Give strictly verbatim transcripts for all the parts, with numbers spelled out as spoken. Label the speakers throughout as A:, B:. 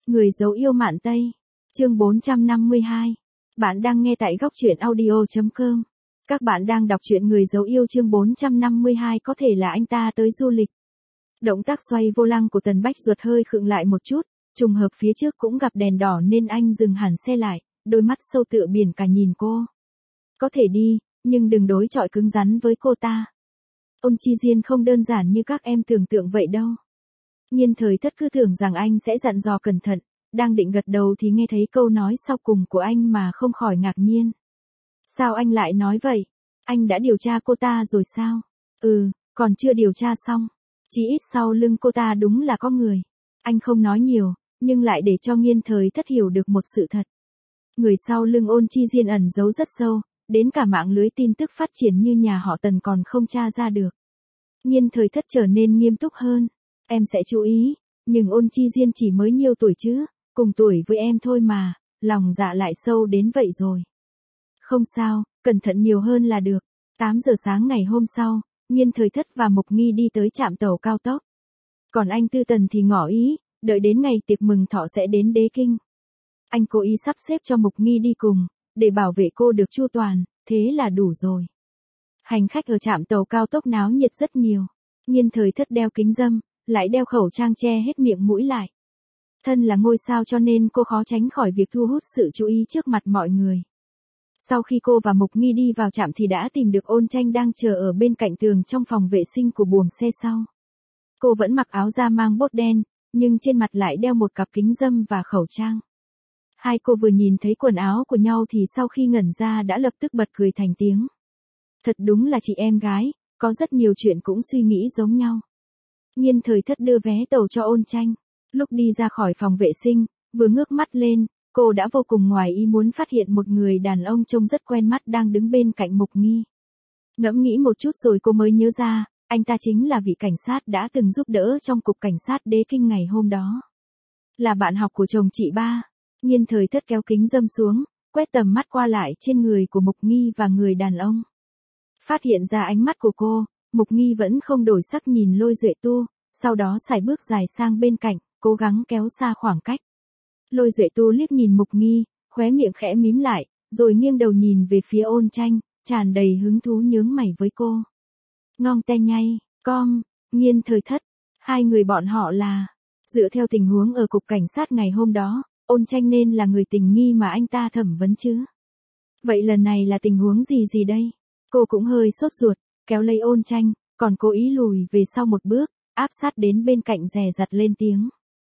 A: Người dấu yêu Mạn Tây. Chương bốn trăm năm mươi hai. Bạn đang nghe tại góc truyện audio chấm com. Các bạn đang đọc truyện Người dấu yêu chương bốn trăm năm mươi hai, có thể là anh ta tới du lịch. Động tác xoay vô lăng của Tần Bách Duật hơi khựng lại một chút, trùng hợp phía trước cũng gặp đèn đỏ nên anh dừng hẳn xe lại, đôi mắt sâu tựa biển cả nhìn cô. Có thể đi, nhưng đừng đối chọi cứng rắn với cô ta. Ôn Chi Diên không đơn giản như các em tưởng tượng vậy đâu. Nhiên Thời Thất cứ tưởng rằng anh sẽ dặn dò cẩn thận, đang định gật đầu thì nghe thấy câu nói sau cùng của anh mà không khỏi ngạc nhiên. Sao anh lại nói vậy? Anh đã điều tra cô ta rồi sao? Ừ, còn chưa điều tra xong. Chỉ ít sau lưng cô ta đúng là có người. Anh không nói nhiều, nhưng lại để cho Nhiên Thời Thất hiểu được một sự thật. Người sau lưng Ôn Chi Diên ẩn giấu rất sâu, đến cả mạng lưới tin tức phát triển như nhà họ Tần còn không tra ra được. Nhiên Thời Thất trở nên nghiêm túc hơn. Em sẽ chú ý, nhưng Ôn Chi Diên chỉ mới nhiêu tuổi chứ, cùng tuổi với em thôi mà, lòng dạ lại sâu đến vậy rồi. Không sao, cẩn thận nhiều hơn là được. tám giờ sáng ngày hôm sau, Nhiên Thời Thất và Mục Nghi đi tới trạm tàu cao tốc. Còn anh Tư Tần thì ngỏ ý, đợi đến ngày tiệc mừng thọ sẽ đến Đế Kinh. Anh cố ý sắp xếp cho Mục Nghi đi cùng, để bảo vệ cô được chu toàn, thế là đủ rồi. Hành khách ở trạm tàu cao tốc náo nhiệt rất nhiều. Nhiên Thời Thất đeo kính râm, lại đeo khẩu trang che hết miệng mũi lại. Thân là ngôi sao cho nên cô khó tránh khỏi việc thu hút sự chú ý trước mặt mọi người. Sau khi cô và Mục Nghi đi vào trạm thì đã tìm được Ôn Tranh đang chờ ở bên cạnh tường trong phòng vệ sinh của buồng xe sau. Cô vẫn mặc áo da mang bốt đen, nhưng trên mặt lại đeo một cặp kính râm và khẩu trang. Hai cô vừa nhìn thấy quần áo của nhau thì sau khi ngẩn ra đã lập tức bật cười thành tiếng. Thật đúng là chị em gái, có rất nhiều chuyện cũng suy nghĩ giống nhau. Nhiên Thời Thất đưa vé tàu cho Ôn Tranh. Lúc đi ra khỏi phòng vệ sinh, vừa ngước mắt lên, cô đã vô cùng ngoài ý muốn phát hiện một người đàn ông trông rất quen mắt đang đứng bên cạnh Mục Nghi. Ngẫm nghĩ một chút rồi cô mới nhớ ra, anh ta chính là vị cảnh sát đã từng giúp đỡ trong cục cảnh sát Đế Kinh ngày hôm đó. Là bạn học của chồng chị ba. Nhiên Thời Thất kéo kính râm xuống, quét tầm mắt qua lại trên người của Mục Nghi và người đàn ông. Phát hiện ra ánh mắt của cô, Mục Nghi vẫn không đổi sắc nhìn Lôi Duệ Tu, sau đó sải bước dài sang bên cạnh, cố gắng kéo xa khoảng cách. Lôi Duệ Tu liếc nhìn Mục Nghi, khóe miệng khẽ mím lại, rồi nghiêng đầu nhìn về phía Ôn Tranh, tràn đầy hứng thú nhướng mày với cô. Ngong te nhay, com, Nhiên Thời Thất, hai người bọn họ là, dựa theo tình huống ở cục cảnh sát ngày hôm đó, Ôn Tranh nên là người tình nghi mà anh ta thẩm vấn chứ. Vậy lần này là tình huống gì gì đây? Cô cũng hơi sốt ruột, kéo lấy Ôn Tranh, còn cố ý lùi về sau một bước, áp sát đến bên cạnh dè dặt lên tiếng.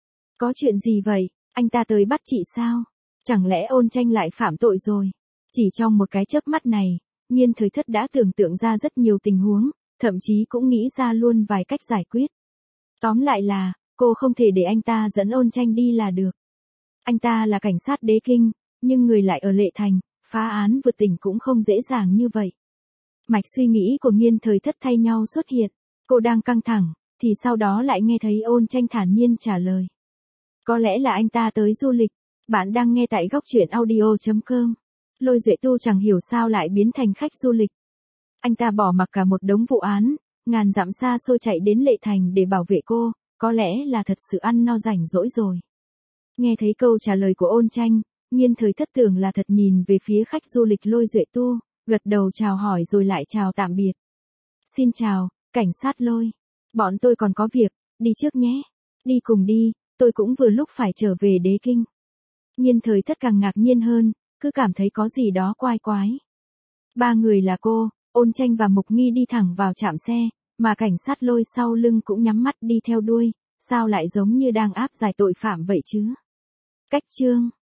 A: Có chuyện gì vậy, anh ta tới bắt chị sao? Chẳng lẽ Ôn Tranh lại phạm tội rồi? Chỉ trong một cái chớp mắt này, Nhiên Thời Thất đã tưởng tượng ra rất nhiều tình huống, thậm chí cũng nghĩ ra luôn vài cách giải quyết. Tóm lại là, cô không thể để anh ta dẫn Ôn Tranh đi là được. Anh ta là cảnh sát Đế Kinh, nhưng người lại ở Lệ Thành, phá án vượt tỉnh cũng không dễ dàng như vậy. Mạch suy nghĩ của Nhiên Thời Thất thay nhau xuất hiện, cô đang căng thẳng, thì sau đó lại nghe thấy Ôn Tranh thản nhiên trả lời. Có lẽ là anh ta tới du lịch. Bạn đang nghe tại góc truyện audio chấm com. Lôi Duệ Tu chẳng hiểu sao lại biến thành khách du lịch. Anh ta bỏ mặc cả một đống vụ án, ngàn dặm xa xôi chạy đến Lệ Thành để bảo vệ cô, có lẽ là thật sự ăn no rảnh rỗi rồi. Nghe thấy câu trả lời của Ôn Tranh, Nhiên Thời Thất tưởng là thật nhìn về phía khách du lịch Lôi Duệ Tu, gật đầu chào hỏi rồi lại chào tạm biệt. Xin chào, cảnh sát Lôi. Bọn tôi còn có việc, đi trước nhé. Đi cùng đi, tôi cũng vừa lúc phải trở về Đế Kinh. Nhiên Thời Thất càng ngạc nhiên hơn, cứ cảm thấy có gì đó quái quái. Ba người là cô, Ôn Tranh và Mục Nghi đi thẳng vào trạm xe, mà cảnh sát Lôi sau lưng cũng nhắm mắt đi theo đuôi, sao lại giống như đang áp giải tội phạm vậy chứ? Cách chương